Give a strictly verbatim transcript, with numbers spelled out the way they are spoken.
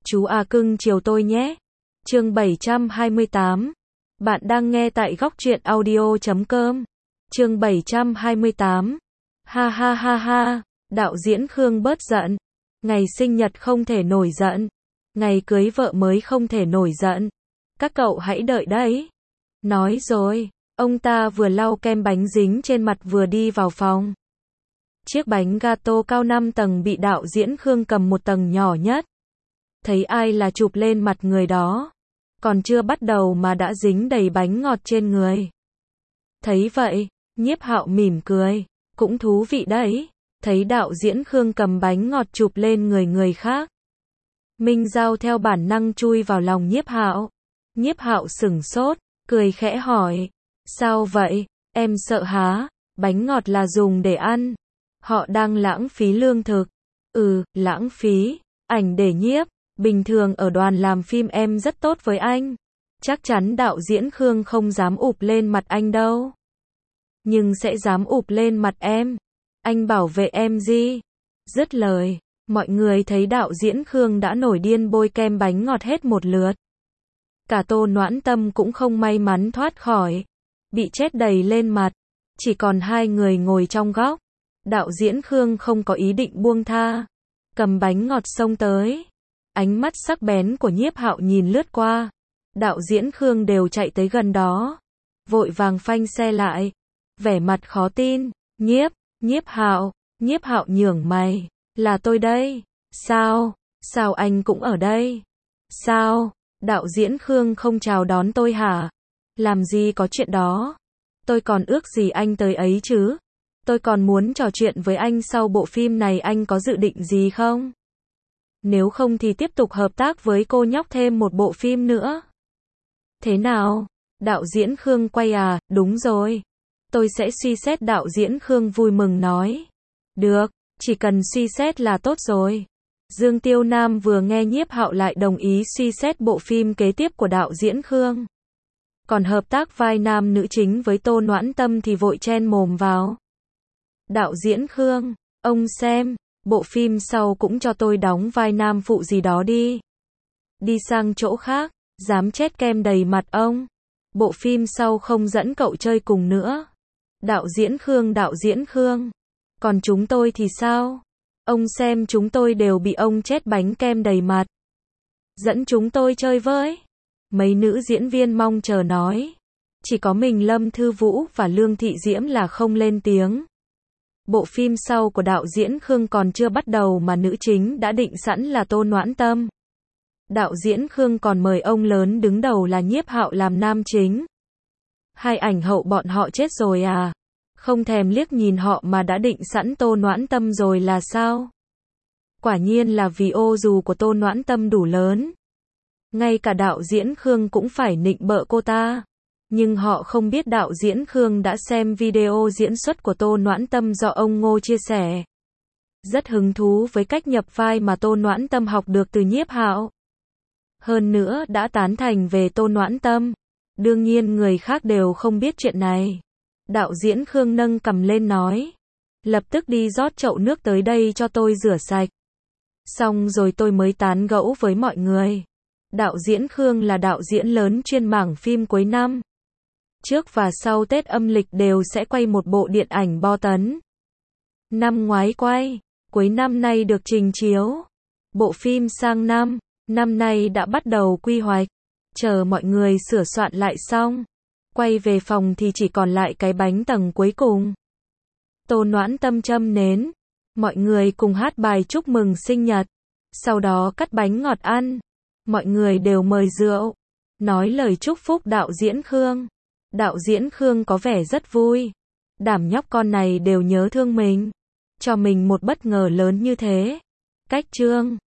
Chú A cưng chiều tôi nhé. Chương bảy trăm hai mươi tám. Bạn đang nghe tại góc truyện audio chấm com. Chương bảy trăm hai mươi tám. Ha ha ha ha, đạo diễn Khương bớt giận. Ngày sinh nhật không thể nổi giận. Ngày cưới vợ mới không thể nổi giận. Các cậu hãy đợi đấy. Nói rồi, ông ta vừa lau kem bánh dính trên mặt vừa đi vào phòng. Chiếc bánh gato cao năm tầng bị đạo diễn Khương cầm một tầng nhỏ nhất. Thấy ai là chụp lên mặt người đó. Còn chưa bắt đầu mà đã dính đầy bánh ngọt trên người. Thấy vậy, Nhiếp Hạo mỉm cười, cũng thú vị đấy. Thấy đạo diễn Khương cầm bánh ngọt chụp lên người người khác. Minh Giao theo bản năng chui vào lòng Nhiếp Hạo. Nhiếp Hạo sửng sốt, cười khẽ hỏi, sao vậy, em sợ há, bánh ngọt là dùng để ăn. Họ đang lãng phí lương thực. Ừ, lãng phí, ảnh để nhiếp. Bình thường ở đoàn làm phim em rất tốt với anh. Chắc chắn đạo diễn Khương không dám ụp lên mặt anh đâu. Nhưng sẽ dám ụp lên mặt em. Anh bảo vệ em gì? Dứt lời, mọi người thấy đạo diễn Khương đã nổi điên bôi kem bánh ngọt hết một lượt. Cả Tô Noãn Tâm cũng không may mắn thoát khỏi. Bị chết đầy lên mặt. Chỉ còn hai người ngồi trong góc. Đạo diễn Khương không có ý định buông tha. Cầm bánh ngọt xông tới. Ánh mắt sắc bén của Nhiếp Hạo nhìn lướt qua. Đạo diễn Khương đều chạy tới gần đó. Vội vàng phanh xe lại. Vẻ mặt khó tin. Nhiếp, Nhiếp Hạo, Nhiếp Hạo nhướng mày. Là tôi đây. Sao, sao anh cũng ở đây? Sao, đạo diễn Khương không chào đón tôi hả? Làm gì có chuyện đó. Tôi còn ước gì anh tới ấy chứ. Tôi còn muốn trò chuyện với anh sau bộ phim này, anh có dự định gì không? Nếu không thì tiếp tục hợp tác với cô nhóc thêm một bộ phim nữa. Thế nào? Đạo diễn Khương quay à, đúng rồi. Tôi sẽ suy xét, đạo diễn Khương vui mừng nói. Được, chỉ cần suy xét là tốt rồi. Dương Tiêu Nam vừa nghe Nhiếp Hạo lại đồng ý suy xét bộ phim kế tiếp của đạo diễn Khương. Còn hợp tác vai nam nữ chính với Tô Noãn Tâm thì vội chen mồm vào. Đạo diễn Khương, ông xem, bộ phim sau cũng cho tôi đóng vai nam phụ gì đó đi. Đi sang chỗ khác, dám chết kem đầy mặt ông. Bộ phim sau không dẫn cậu chơi cùng nữa. Đạo diễn Khương, đạo diễn Khương. Còn chúng tôi thì sao? Ông xem chúng tôi đều bị ông chết bánh kem đầy mặt. Dẫn chúng tôi chơi với. Mấy nữ diễn viên mong chờ nói. Chỉ có mình Lâm Thư Vũ và Lương Thị Diễm là không lên tiếng. Bộ phim sau của đạo diễn Khương còn chưa bắt đầu mà nữ chính đã định sẵn là Tô Noãn Tâm. Đạo diễn Khương còn mời ông lớn đứng đầu là Nhiếp Hạo làm nam chính. Hai ảnh hậu bọn họ chết rồi à? Không thèm liếc nhìn họ mà đã định sẵn Tô Noãn Tâm rồi là sao? Quả nhiên là vì ô dù của Tô Noãn Tâm đủ lớn. Ngay cả đạo diễn Khương cũng phải nịnh bợ cô ta. Nhưng họ không biết đạo diễn Khương đã xem video diễn xuất của Tô Noãn Tâm do ông Ngô chia sẻ. Rất hứng thú với cách nhập vai mà Tô Noãn Tâm học được từ Nhiếp Hạo. Hơn nữa đã tán thành về Tô Noãn Tâm. Đương nhiên người khác đều không biết chuyện này. Đạo diễn Khương nâng cằm lên nói. Lập tức đi rót chậu nước tới đây cho tôi rửa sạch. Xong rồi tôi mới tán gẫu với mọi người. Đạo diễn Khương là đạo diễn lớn chuyên mảng phim cuối năm. Trước và sau Tết âm lịch đều sẽ quay một bộ điện ảnh bo tấn. Năm ngoái quay, cuối năm nay được trình chiếu. Bộ phim sang năm, năm nay đã bắt đầu quy hoạch. Chờ mọi người sửa soạn lại xong. Quay về phòng thì chỉ còn lại cái bánh tầng cuối cùng. Tô Noãn Tâm châm nến. Mọi người cùng hát bài chúc mừng sinh nhật. Sau đó cắt bánh ngọt ăn. Mọi người đều mời rượu. Nói lời chúc phúc đạo diễn Khương. Đạo diễn Khương có vẻ rất vui. Đảm nhóc con này đều nhớ thương mình. Cho mình một bất ngờ lớn như thế. Cách chương